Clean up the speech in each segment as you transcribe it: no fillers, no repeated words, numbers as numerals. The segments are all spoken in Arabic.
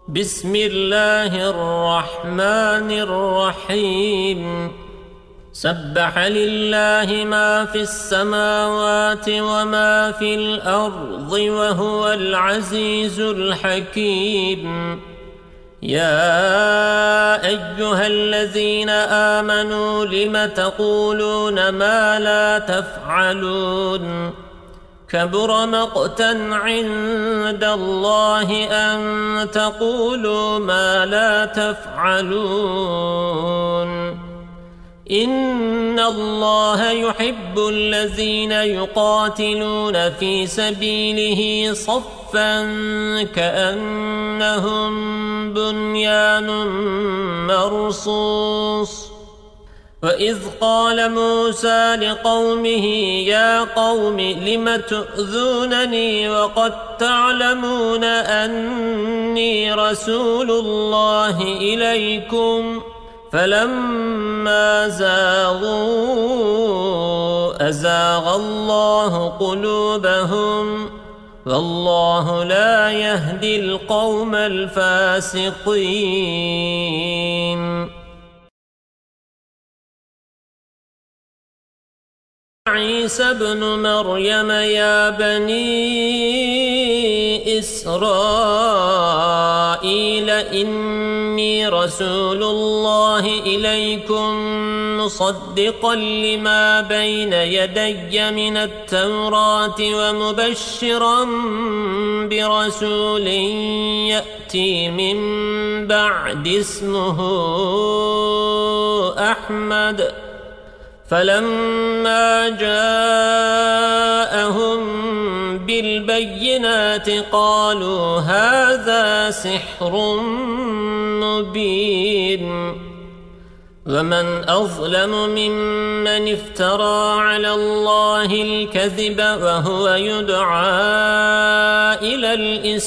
بسم الله الرحمن الرحيم سبح لله ما في السماوات وما في الأرض وهو العزيز الحكيم يا أيها الذين آمنوا لم تقولون ما لا تفعلون كبر مقتا عند الله أن تقولوا ما لا تفعلون إن الله يحب الذين يقاتلون في سبيله صفا كأنهم بنيان مرصوص وإذ قال موسى لقومه يا قوم لم تؤذونني وقد تعلمون أني رسول الله إليكم فلما زاغوا أزاغ الله قلوبهم والله لا يهدي القوم الفاسقين عيسى ابن مريم يا بني إسرائيل إني رسول الله إليكم مصدقا لما بين يدي من التوراة ومبشرا برسول يأتي من بعد اسمه أحمد فلما جاءهم بالبينات قالوا هذا سحر مبين ومن أظلم ممن افترى على الله الكذب وهو يدعى إلى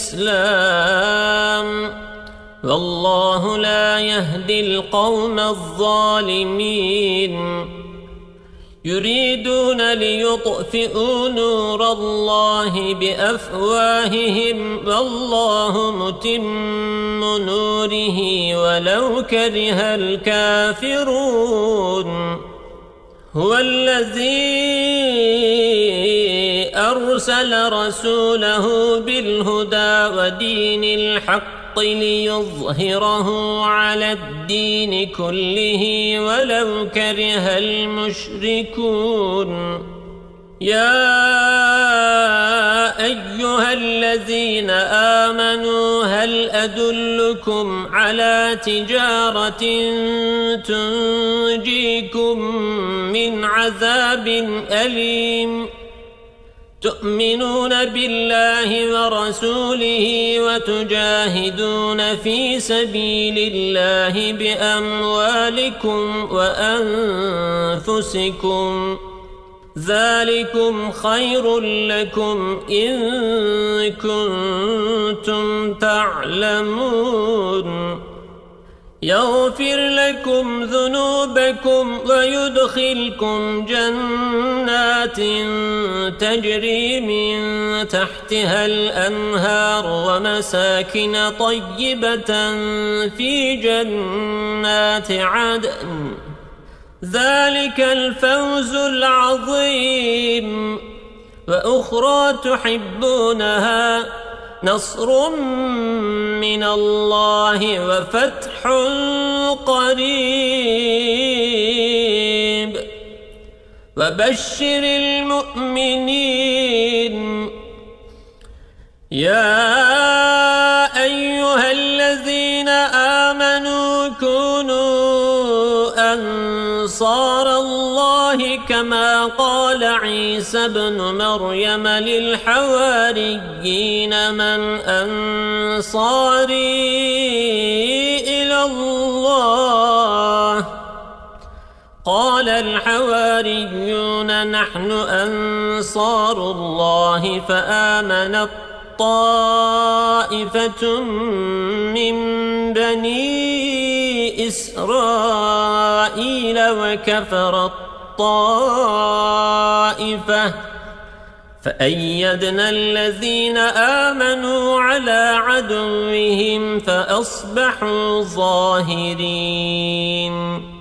الإسلام والله لا يهدي القوم الظالمين يريدون ليطفئوا نور الله بأفواههم والله متم نوره ولو كره الكافرون هو الذي أرسل رسوله بالهدى ودين الحق ليظهره على الدين كله ولو كره المشركون يا أيها الذين آمنوا هل أدلكم على تجارة تنجيكم من عذاب أليم تؤمنون بالله ورسوله وتجاهدون في سبيل الله بأموالكم وأنفسكم ذلكم خير لكم إن كنتم تعلمون يغفر لكم ذنوبكم ويدخلكم جنات تجري من تحتها الأنهار ومساكن طيبة في جنات عدن ذلك الفوز العظيم وأخرى تحبونها نصر من الله وفتح قريب وبشر المؤمنين يا أيها الذين آمنوا كونوا أنصار الله كما قال عيسى ابن مريم للحواريين من أنصاري إلى الله قال الحواريون نحن أنصار الله فآمنت طائفة من بني إسرائيل وكفرت طائفة فأيدنا الذين آمنوا على عدوهم فأصبحوا ظاهرين